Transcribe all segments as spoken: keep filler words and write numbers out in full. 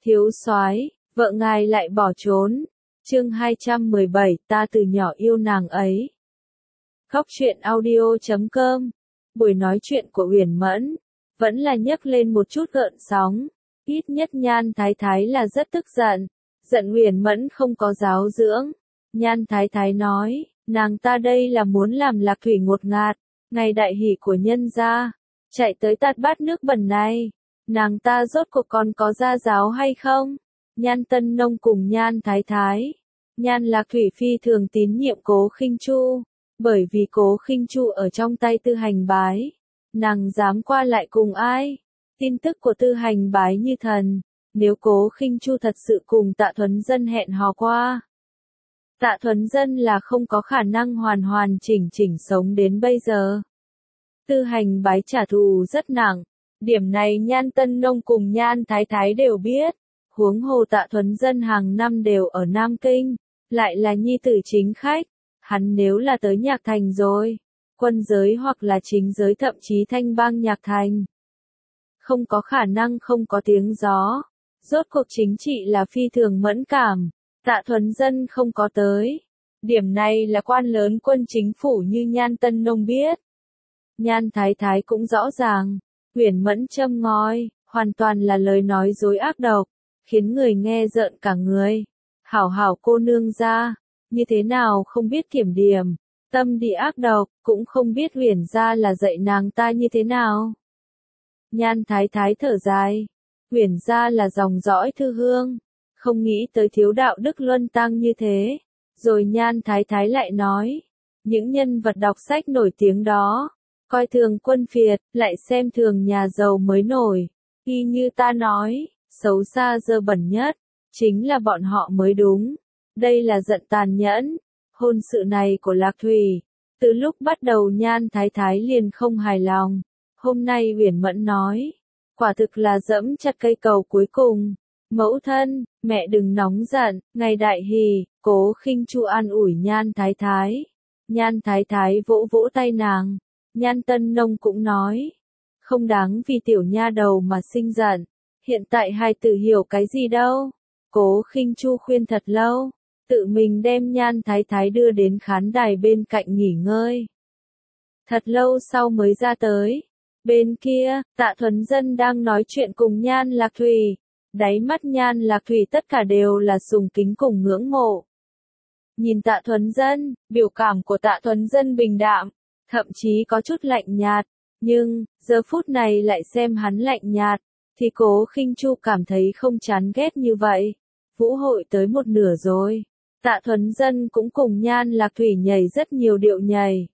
Thiếu soái, vợ ngài lại bỏ trốn. Chương hai trăm mười bảy, ta từ nhỏ yêu nàng ấy. Khóc chuyện audio chấm com. Buổi nói chuyện của Uyển Mẫn vẫn là nhấc lên một chút gợn sóng. Ít nhất Nhan Thái Thái là rất tức giận, giận Uyển Mẫn không có giáo dưỡng. Nhan Thái Thái nói, nàng ta đây là muốn làm Lạc Thủy ngột ngạt, ngày đại hỷ của nhân gia, chạy tới tạt bát nước bẩn này. Nàng ta rốt cuộc còn có gia giáo hay không? Nhan Tân Nông cùng Nhan Thái Thái, Nhan Lạc Thủy phi thường tín nhiệm Cố Khinh Chu, bởi vì Cố Khinh Chu ở trong tay Tư Hành Bái, nàng dám qua lại cùng ai? Tin tức của Tư Hành Bái như thần, nếu Cố Khinh Chu thật sự cùng Tạ Thuấn Dân hẹn hò qua, Tạ Thuấn Dân là không có khả năng hoàn hoàn chỉnh chỉnh sống đến bây giờ. Tư Hành Bái trả thù rất nặng, điểm này Nhan Tân Nông cùng Nhan Thái Thái đều biết. Huống hồ Tạ Thuấn Dân hàng năm đều ở Nam Kinh, lại là nhi tử chính khách, hắn nếu là tới Nhạc Thành rồi, quân giới hoặc là chính giới thậm chí thanh bang Nhạc Thành, không có khả năng không có tiếng gió. Rốt cuộc chính trị là phi thường mẫn cảm, Tạ Thuấn Dân không có tới. Điểm này là quan lớn quân chính phủ như Nhan Tân Nông biết. Nhan Thái Thái cũng rõ ràng, Uyển Mẫn châm ngòi, hoàn toàn là lời nói dối ác độc, khiến người nghe rợn cả người. Hảo hảo cô nương gia, như thế nào không biết kiểm điểm, tâm địa ác độc, cũng không biết Uyển gia là dạy nàng ta như thế nào. Nhan Thái Thái thở dài, Uyển gia là dòng dõi Thư Hương, không nghĩ tới thiếu đạo đức luân tăng như thế. Rồi Nhan Thái Thái lại nói, những nhân vật đọc sách nổi tiếng đó, coi thường quân phiệt, lại xem thường nhà giàu mới nổi. Y như ta nói, xấu xa dơ bẩn nhất, chính là bọn họ mới đúng. Đây là giận tàn nhẫn. Hôn sự này của Lạc Thủy, từ lúc bắt đầu Nhan Thái Thái liền không hài lòng. Hôm nay Uyển Mẫn nói, quả thực là dẫm chặt cây cầu cuối cùng. Mẫu thân, mẹ đừng nóng giận, ngày đại hỷ. Cố Khinh Chu an ủi Nhan Thái Thái. Nhan Thái Thái vỗ vỗ tay nàng. Nhan Tân Nông cũng nói, không đáng vì tiểu nha đầu mà sinh giận. Hiện tại hài tử hiểu cái gì đâu. Cố Khinh Chu khuyên thật lâu, tự mình đem Nhan Thái Thái đưa đến khán đài bên cạnh nghỉ ngơi. Thật lâu sau mới ra tới. Bên kia, Tạ Thuấn Dân đang nói chuyện cùng Nhan Lạc Thủy. Đáy mắt Nhan Lạc Thủy tất cả đều là sùng kính cùng ngưỡng mộ. Nhìn Tạ Thuấn Dân, biểu cảm của Tạ Thuấn Dân bình đạm, thậm chí có chút lạnh nhạt, nhưng, giờ phút này lại xem hắn lạnh nhạt, thì Cố Khinh Chu cảm thấy không chán ghét như vậy. Vũ hội tới một nửa rồi, Tạ Thuấn Dân cũng cùng Nhan Lạc Thủy nhảy rất nhiều điệu nhảy.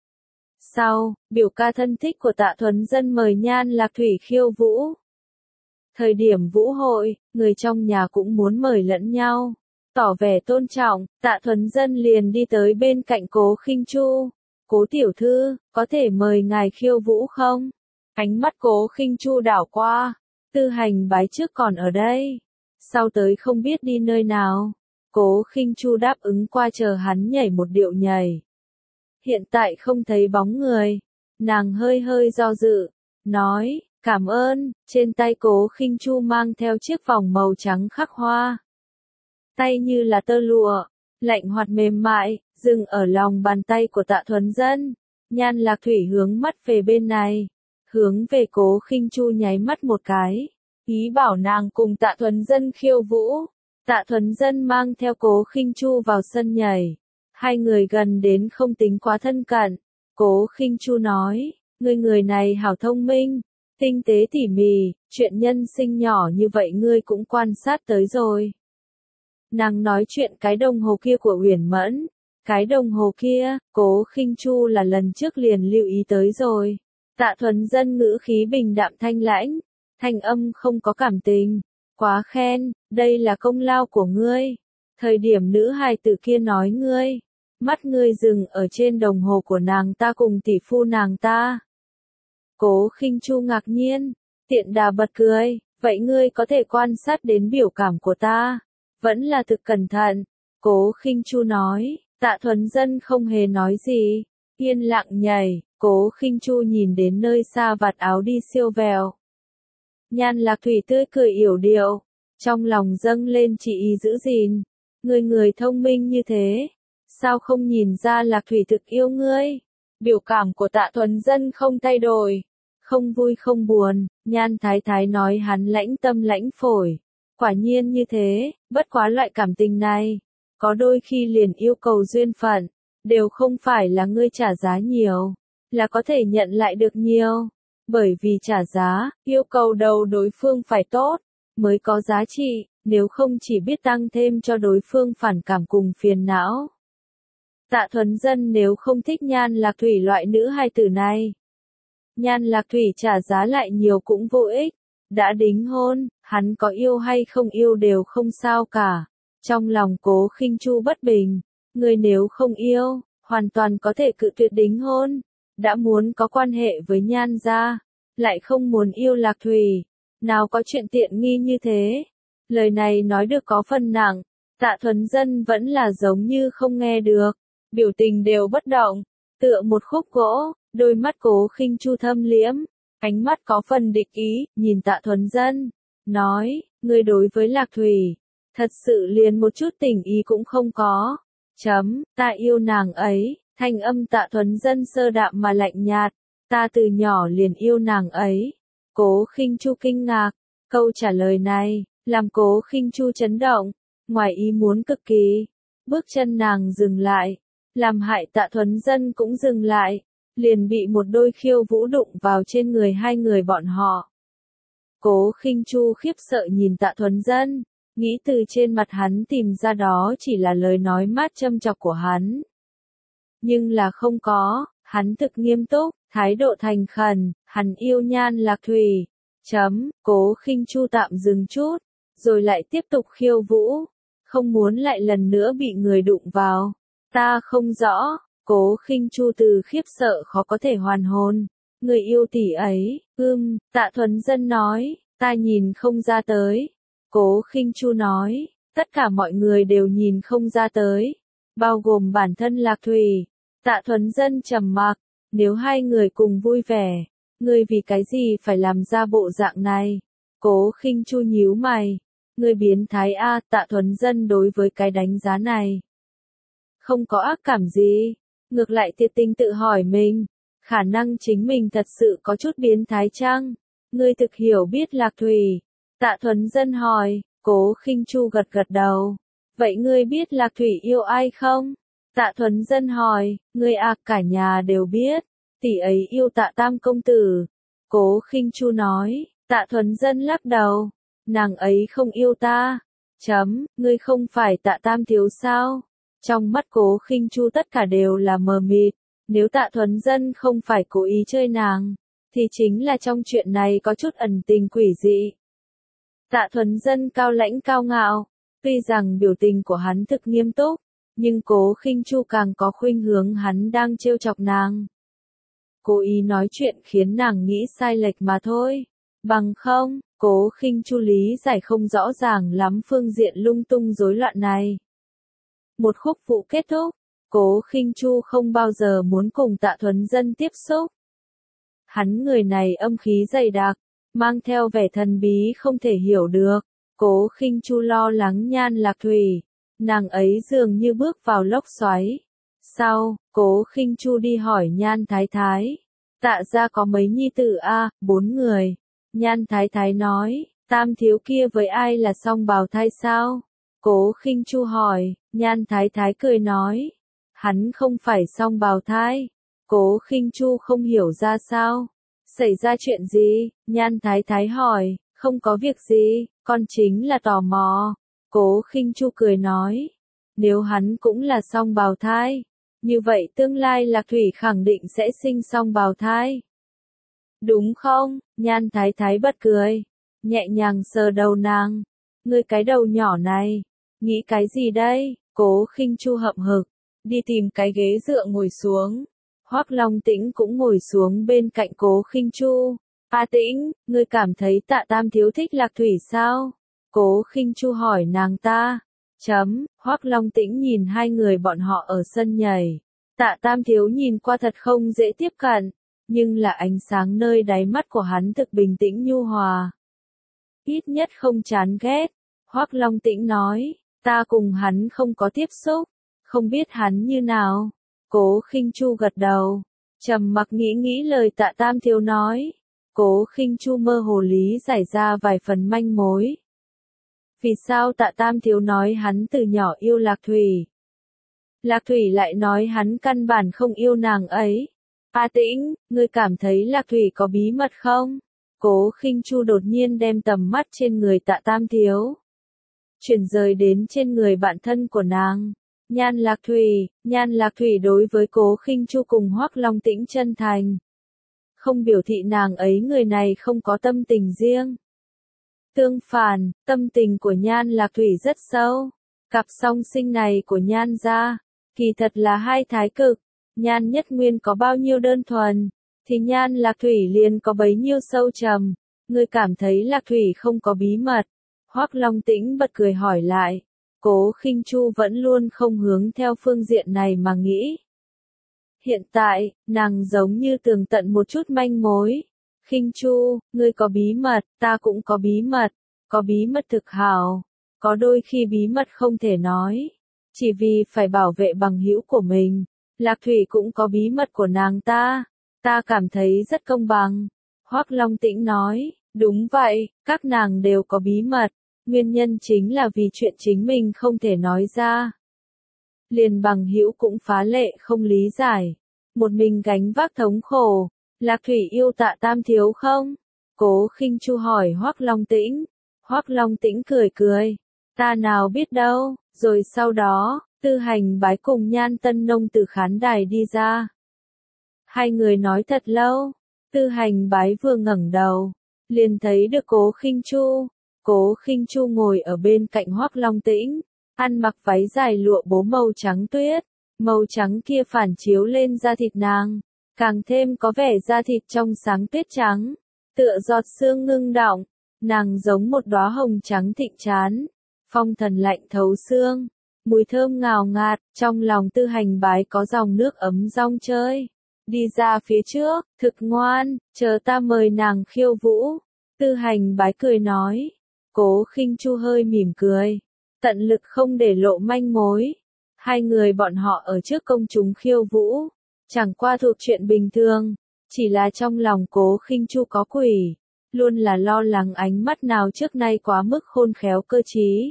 Sau, biểu ca thân thích của Tạ Thuấn Dân mời Nhan Lạc Thủy khiêu vũ. Thời điểm vũ hội, người trong nhà cũng muốn mời lẫn nhau. Tỏ vẻ tôn trọng, Tạ Thuấn Dân liền đi tới bên cạnh Cố Khinh Chu. Cố tiểu thư, có thể mời ngài khiêu vũ không? Ánh mắt Cố Khinh Chu đảo qua, Tư Hành Bái trước còn ở đây, sau tới không biết đi nơi nào. Cố Khinh Chu đáp ứng qua chờ hắn nhảy một điệu nhảy. Hiện tại không thấy bóng người, nàng hơi hơi do dự, nói, cảm ơn. Trên tay Cố Khinh Chu mang theo chiếc vòng màu trắng khắc hoa. Tay như là tơ lụa, lạnh hoạt mềm mại, dừng ở lòng bàn tay của Tạ Thuấn Dân. Nhan Lạc Thủy hướng mắt về bên này, hướng về Cố Khinh Chu nháy mắt một cái, ý bảo nàng cùng Tạ Thuấn Dân khiêu vũ. Tạ Thuấn Dân mang theo Cố Khinh Chu vào sân nhảy, hai người gần đến không tính quá thân cận. Cố Khinh Chu nói, ngươi người này hảo thông minh, tinh tế tỉ mỉ, chuyện nhân sinh nhỏ như vậy ngươi cũng quan sát tới rồi. Nàng nói chuyện cái đồng hồ kia của Uyển Mẫn, cái đồng hồ kia, Cố Khinh Chu là lần trước liền lưu ý tới rồi. Tạ Thuấn Dân ngữ khí bình đạm thanh lãnh, thanh âm không có cảm tình, quá khen, đây là công lao của ngươi. Thời điểm nữ hài tử kia nói ngươi, mắt ngươi dừng ở trên đồng hồ của nàng ta cùng tỷ phu nàng ta. Cố Khinh Chu ngạc nhiên, tiện đà bật cười, vậy ngươi có thể quan sát đến biểu cảm của ta, vẫn là thực cẩn thận. Cố Khinh Chu nói, Tạ Thuấn Dân không hề nói gì, yên lặng nhảy. Cố Khinh Chu nhìn đến nơi xa vạt áo đi siêu vèo. Nhan Lạc Thủy tươi cười yểu điệu, Trong lòng dâng lên chỉ ý giữ gìn. Người người thông minh như thế, sao không nhìn ra Lạc Thủy thực yêu ngươi? Biểu cảm của Tạ Thuần Dân không thay đổi, không vui không buồn, Nhan Thái Thái nói hắn lãnh tâm lãnh phổi. Quả nhiên như thế, bất quá loại cảm tình này, có đôi khi liền yêu cầu duyên phận, đều không phải là ngươi trả giá nhiều, là có thể nhận lại được nhiều. Bởi vì trả giá, yêu cầu đầu đối phương phải tốt, mới có giá trị, nếu không chỉ biết tăng thêm cho đối phương phản cảm cùng phiền não. Tạ Thuần Dân nếu không thích Nhan Lạc Thủy loại nữ hài tử này, Nhan Lạc Thủy trả giá lại nhiều cũng vô ích. Đã đính hôn, hắn có yêu hay không yêu đều không sao cả. Trong lòng Cố Khinh Chu bất bình, người nếu không yêu, hoàn toàn có thể cự tuyệt đính hôn. Đã muốn có quan hệ với Nhan gia, lại không muốn yêu Lạc Thủy, nào có chuyện tiện nghi như thế. Lời này nói được có phần nặng, Tạ Thuần Dân vẫn là giống như không nghe được, biểu tình đều bất động, tựa một khúc gỗ, đôi mắt Cố Khinh Chu thâm liễm, ánh mắt có phần địch ý, nhìn Tạ Thuần Dân, nói, ngươi đối với Lạc Thủy, thật sự liền một chút tình ý cũng không có. Chấm, ta yêu nàng ấy, thanh âm Tạ Thuần Dân sơ đạm mà lạnh nhạt, ta từ nhỏ liền yêu nàng ấy. Cố Khinh Chu kinh ngạc, câu trả lời này, làm Cố Khinh Chu chấn động, ngoài ý muốn cực kỳ. Bước chân nàng dừng lại, làm hại Tạ Thuần Dân cũng dừng lại, liền bị một đôi khiêu vũ đụng vào trên người hai người bọn họ. Cố Khinh Chu khiếp sợ nhìn Tạ Thuần Dân, nghĩ từ trên mặt hắn tìm ra đó chỉ là lời nói mát châm chọc của hắn. Nhưng là không có, hắn thực nghiêm túc, thái độ thành khẩn, hắn yêu Nhan Lạc Thủy. Chấm, Cố Khinh Chu tạm dừng chút, rồi lại tiếp tục khiêu vũ, không muốn lại lần nữa bị người đụng vào. Ta không rõ. Cố Khinh Chu từ khiếp sợ khó có thể hoàn hồn. Người yêu tỷ ấy, ưm, Tạ Thuần Dân nói, ta nhìn không ra tới. Cố Khinh Chu nói, tất cả mọi người đều nhìn không ra tới, bao gồm bản thân Lạc Thủy. Tạ Thuần Dân trầm mặc, nếu hai người cùng vui vẻ, ngươi vì cái gì phải làm ra bộ dạng này? Cố Khinh Chu nhíu mày, ngươi biến thái a. Tạ Thuần Dân đối với cái đánh giá này không có ác cảm gì. Ngược lại thiệt tình tự hỏi mình, khả năng chính mình thật sự có chút biến thái chăng? Ngươi thực hiểu biết Lạc Thủy. Tạ Thuần Dân hỏi, Cố Khinh Chu gật gật đầu. Vậy ngươi biết Lạc Thủy yêu ai không? Tạ Thuần Dân hỏi, ngươi à, cả nhà đều biết, tỷ ấy yêu Tạ Tam công tử. Cố Khinh Chu nói, Tạ Thuần Dân lắc đầu, nàng ấy không yêu ta. Chấm, ngươi không phải Tạ Tam thiếu sao? Trong mắt Cố Khinh Chu tất cả đều là mờ mịt, nếu Tạ Thuần Dân không phải cố ý chơi nàng, thì chính là trong chuyện này có chút ẩn tình quỷ dị. Tạ Thuần Dân cao lãnh cao ngạo, tuy rằng biểu tình của hắn thực nghiêm túc, nhưng Cố Khinh Chu càng có khuynh hướng hắn đang trêu chọc nàng. Cố ý nói chuyện khiến nàng nghĩ sai lệch mà thôi. Bằng không, Cố Khinh Chu lý giải không rõ ràng lắm phương diện lung tung rối loạn này. Một khúc vũ kết thúc, Cố Khinh Chu không bao giờ muốn cùng Tạ Thuần Dân tiếp xúc. Hắn người này âm khí dày đặc, mang theo vẻ thần bí không thể hiểu được. Cố Khinh Chu lo lắng Nhan Lạc Thủy, nàng ấy dường như bước vào lốc xoáy. Sau, Cố Khinh Chu đi hỏi Nhan Thái Thái, Tạ gia có mấy nhi tử a? Bốn người. Nhan Thái Thái nói, Tam thiếu kia với ai là song bào thai sao? Cố Khinh Chu hỏi, Nhan Thái Thái cười nói, hắn không phải song bào thai. Cố Khinh Chu không hiểu ra sao. Xảy ra chuyện gì? Nhan Thái Thái hỏi, không có việc gì, con chính là tò mò. Cố Khinh Chu cười nói, nếu hắn cũng là song bào thai, như vậy tương lai Lạc Thủy khẳng định sẽ sinh song bào thai. Đúng không? Nhan Thái Thái bật cười, nhẹ nhàng sờ đầu nàng. Ngươi cái đầu nhỏ này, nghĩ cái gì đây? Cố Khinh Chu hậm hực, đi tìm cái ghế dựa ngồi xuống. Hoắc Long Tĩnh cũng ngồi xuống bên cạnh Cố Khinh Chu. A Tĩnh, ngươi cảm thấy Tạ Tam thiếu thích Lạc Thủy sao? Cố Khinh Chu hỏi nàng ta. Chấm, Hoắc Long Tĩnh nhìn hai người bọn họ ở sân nhảy. Tạ Tam thiếu nhìn qua thật không dễ tiếp cận, nhưng là ánh sáng nơi đáy mắt của hắn thực bình tĩnh nhu hòa. Ít nhất không chán ghét, Hoắc Long Tĩnh nói, ta cùng hắn không có tiếp xúc, không biết hắn như nào. Cố Khinh Chu gật đầu, trầm mặc nghĩ nghĩ lời Tạ Tam Thiếu nói. Cố Khinh Chu mơ hồ lý giải ra vài phần manh mối. Vì sao Tạ Tam Thiếu nói hắn từ nhỏ yêu Lạc Thủy? Lạc Thủy lại nói hắn căn bản không yêu nàng ấy. A Tĩnh, ngươi cảm thấy Lạc Thủy có bí mật không? Cố Khinh Chu đột nhiên đem tầm mắt trên người Tạ Tam Thiếu chuyển rời đến trên người bạn thân của nàng. Nhan Lạc Thủy, Nhan Lạc Thủy đối với Cố Khinh Chu cùng Hoắc Long Tĩnh chân thành. Không biểu thị nàng ấy người này không có tâm tình riêng. Tương phản, tâm tình của Nhan Lạc Thủy rất sâu. Cặp song sinh này của Nhan gia, kỳ thật là hai thái cực. Nhan Nhất Nguyên có bao nhiêu đơn thuần, thì Nhan Lạc Thủy liền có bấy nhiêu sâu trầm. Ngươi cảm thấy Lạc Thủy không có bí mật? Hoắc Long Tĩnh bật cười hỏi lại. Cố Khinh Chu vẫn luôn không hướng theo phương diện này mà nghĩ. Hiện tại, nàng giống như tường tận một chút manh mối. Khinh Chu, ngươi có bí mật, ta cũng có bí mật, có bí mật thực hảo, có đôi khi bí mật không thể nói, chỉ vì phải bảo vệ bằng hữu của mình. Lạc Thủy cũng có bí mật của nàng ta, ta cảm thấy rất công bằng. Hoắc Long Tĩnh nói, đúng vậy, các nàng đều có bí mật, nguyên nhân chính là vì chuyện chính mình không thể nói ra. Liền bằng hữu cũng phá lệ không lý giải, một mình gánh vác thống khổ. Lạc Thủy yêu Tạ Tam Thiếu không? Cố Khinh Chu hỏi Hoắc Long Tĩnh. Hoắc Long Tĩnh cười cười, ta nào biết đâu. Rồi sau đó, Tư Hành Bái cùng Nhan Tân Nông từ khán đài đi ra. Hai người nói thật lâu. Tư Hành Bái vừa ngẩng đầu, liền thấy được Cố Khinh Chu. Cố Khinh Chu ngồi ở bên cạnh Hoắc Long Tĩnh, ăn mặc váy dài lụa bố màu trắng tuyết, màu trắng kia phản chiếu lên da thịt nàng, càng thêm có vẻ da thịt trong sáng tuyết trắng, tựa giọt sương ngưng đọng, nàng giống một đóa hồng trắng thịnh chán, phong thần lạnh thấu xương, mùi thơm ngào ngạt, trong lòng Tư Hành Bái có dòng nước ấm rong chơi. Đi ra phía trước, thực ngoan, chờ ta mời nàng khiêu vũ. Tư Hành Bái cười nói. Cố Khinh Chu hơi mỉm cười, tận lực không để lộ manh mối. Hai người bọn họ ở trước công chúng khiêu vũ, chẳng qua thuộc chuyện bình thường, chỉ là trong lòng Cố Khinh Chu có quỷ, luôn là lo lắng ánh mắt nào trước nay quá mức khôn khéo cơ trí,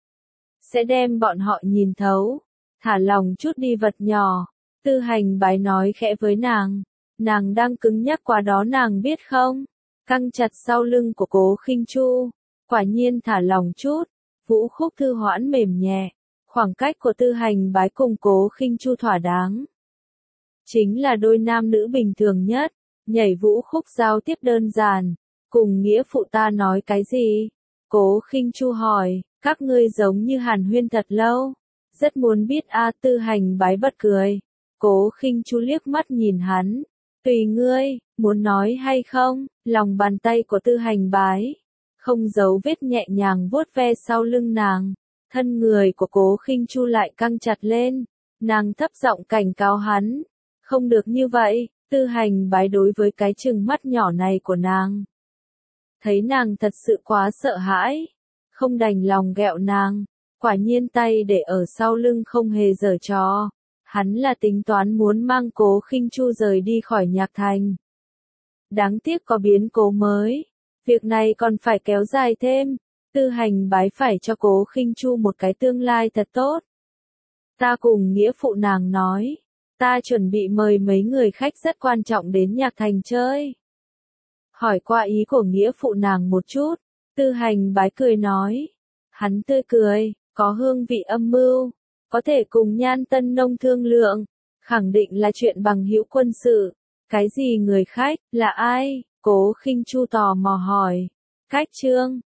sẽ đem bọn họ nhìn thấu. Thả lòng chút đi vật nhỏ, Tư Hành Bái nói khẽ với nàng, nàng đang cứng nhắc quá đó nàng biết không? Căng chặt sau lưng của Cố Khinh Chu, quả nhiên thả lòng chút, vũ khúc thư hoãn mềm nhẹ, khoảng cách của Tư Hành Bái cùng Cố Khinh Chu thỏa đáng. Chính là đôi nam nữ bình thường nhất, nhảy vũ khúc giao tiếp đơn giản, cùng nghĩa phụ ta nói cái gì? Cố Khinh Chu hỏi, các ngươi giống như hàn huyên thật lâu, rất muốn biết a. Tư Hành Bái bật cười. Cố Khinh Chu liếc mắt nhìn hắn, tùy ngươi, muốn nói hay không? Lòng bàn tay của Tư Hành Bái không giấu vết nhẹ nhàng vuốt ve sau lưng nàng, thân người của Cố Khinh Chu lại căng chặt lên, nàng thấp giọng cảnh cáo hắn, không được như vậy. Tư Hành Bái đối với cái trừng mắt nhỏ này của nàng, thấy nàng thật sự quá sợ hãi, không đành lòng ghẹo nàng, quả nhiên tay để ở sau lưng không hề giở trò, hắn là tính toán muốn mang Cố Khinh Chu rời đi khỏi Nhạc Thành. Đáng tiếc có biến cố mới. Việc này còn phải kéo dài thêm, Tư Hành Bái phải cho Cố Khinh Chu một cái tương lai thật tốt. Ta cùng nghĩa phụ nàng nói, ta chuẩn bị mời mấy người khách rất quan trọng đến Nhạc Thành chơi. Hỏi qua ý của nghĩa phụ nàng một chút, Tư Hành Bái cười nói, hắn tươi cười, có hương vị âm mưu, có thể cùng Nhan Tân Nông thương lượng, khẳng định là chuyện bằng hữu quân sự. Cái gì người khách, là ai? Cố Khinh Chu tò mò hỏi. Khách Trương,